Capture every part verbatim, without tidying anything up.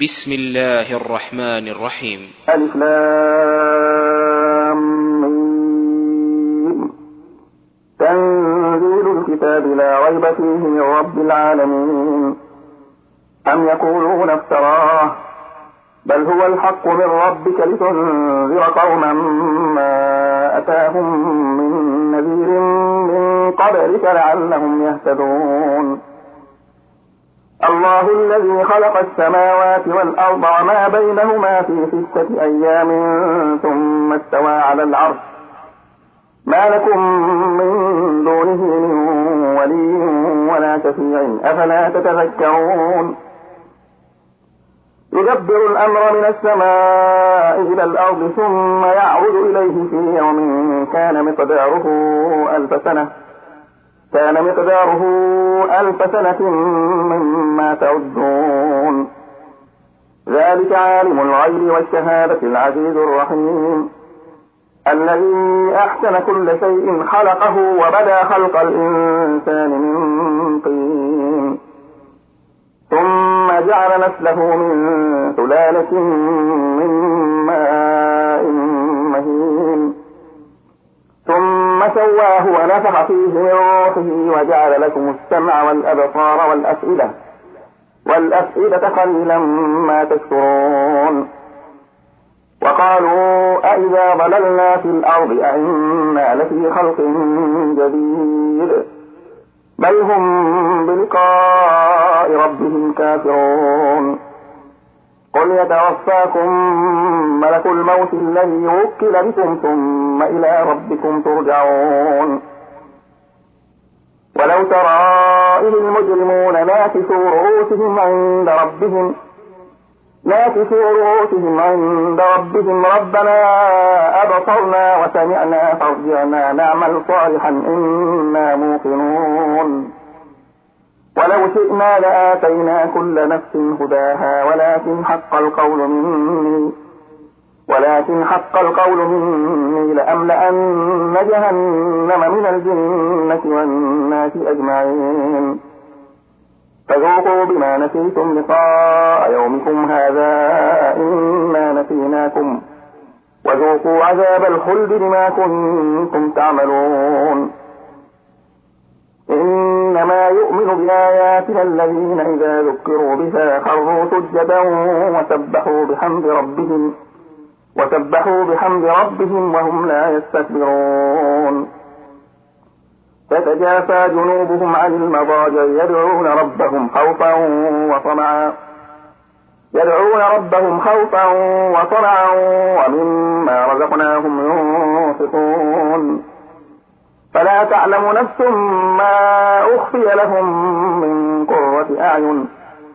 بسم الله الرحمن الرحيم. ألف لام ميم. تنزيل الكتاب لا ريب فيه من رب العالمين. أم يقولون افتراه بل هو الحق من ربك لتنذر قوما ما أتاهم من نذير من قبلك لعلهم يهتدون. الله الذي خلق السماوات والأرض وما بينهما في ستة أيام ثم استوى على العرش ما لكم من دونه من ولي ولا شفيع أفلا تتذكرون. يدبر الأمر من السماء إلى الأرض ثم يعرج إليه في يوم كان مقداره ألف سنة كان مقداره ألف سنة مما تعدون. ذلك عالم الغيب والشهادة العزيز الرحيم الذي أحسن كل شيء خلقه وبدأ خلق الإنسان من طين ثم جعل نسله من سلالة من ماء مهين ثم سواه ونفخ فيه من روحه وجعل لكم السمع والأبصار والأفئدة والأفئدة قليلا ما تشكرون. وقالوا أئذا ضللنا في الأرض أئنا لفي خلق جديد بل هم بلقاء ربهم كافرون. قل يتوفاكم ملك الموت الذي وكل بكم ثم إلى ربكم ترجعون. ولو ترى إذ المجرمون ناكسوا رؤوسهم عند ربهم ناكسوا رؤوسهم عند ربهم ربنا أبصرنا وسمعنا فارجعنا نعمل صالحا إنا موقنون. ولو شئنا لآتينا كل نفس هداها ولكن حق القول مني ولكن حق القول مني لأملأن جهنم من الجنة والناس أجمعين. فذوقوا بما نسيتم لقاء يومكم هذا إنا نسيناكم وذوقوا عذاب الخلد بما كنتم تعملون. إنما يؤمن بآياتنا الذين إذا ذكروا بها خروا سجدا وسبحوا بحمد ربهم وسبحوا بحمد ربهم وهم لا يستكبرون. تتجافى جنوبهم عن المضاجع يدعون ربهم خوفا وطمعا يدعون ربهم خوفا وطمعا ومما رزقناهم ينفقون. فلا تعلم نفس ما أخفي لهم من قرة أعين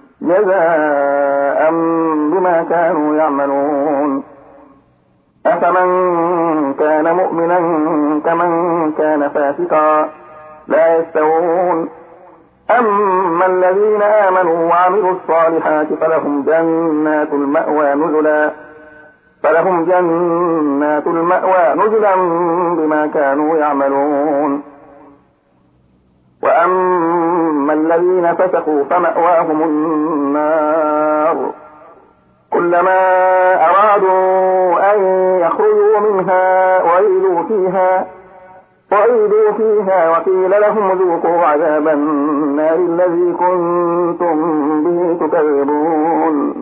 جزاء بما كانوا يعملون. أفمن كان مؤمنا كمن كان فاسقا لا يستوون. أما الذين آمنوا وعملوا الصالحات فلهم جنات المأوى نزلا فلهم جنات المأوى نزلا بما كانوا يعملون. وأما الذين فسقوا فمأواهم النار كلما أرادوا أن يخرجوا منها وعيدوا فيها وعيدوا فيها وقيل لهم ذوقوا عذاب النار الذي كنتم به تكذبون.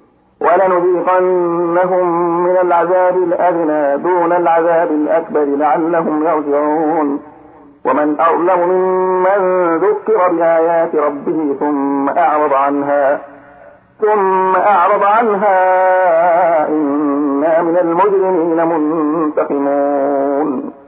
ولنذيقنهم من العذاب الأدنى دون العذاب الأكبر لعلهم يرجعون. ومن أظلم ممن ذكر بآيات ربه ثم أعرض عنها ثم أعرض عنها إنا من المجرمين منتقمون.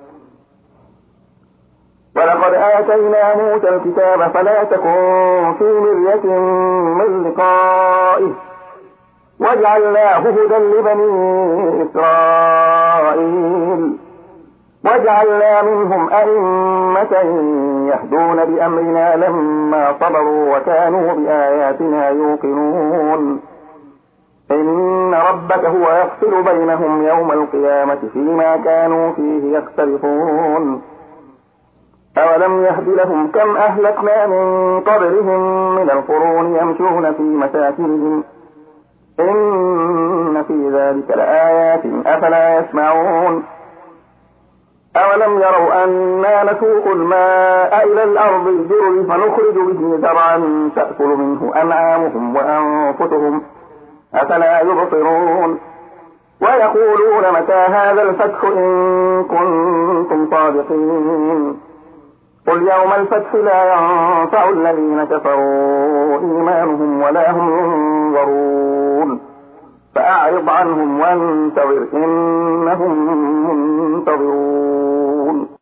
ولقد آتينا موسى الكتاب فلا تكن في مرية من لقائه وجعلناه هدى لبني إسرائيل وجعلنا منهم أئمة يهدون بأمرنا لما صبروا وكانوا بآياتنا يوقنون. إن ربك هو يفصل بينهم يوم القيامة فيما كانوا فيه يختلفون. أولم يهد لهم كم أهلكنا من قبلهم من القرون يمشون في مساكنهم إن في ذلك لآيات أفلا يسمعون أولم يروا أنا نسوق الماء إلى الأرض الجرز فنخرج به زرعا تأكل منه أنعامهم وأنفسهم أفلا يبصرون ويقولون متى هذا الفتح إن كنتم صادقين قل يوم الفتح لا ينفع الذين كفروا إيمانهم ولا هم ينظرون فأعرض عنهم وانتظر إنهم منتظرون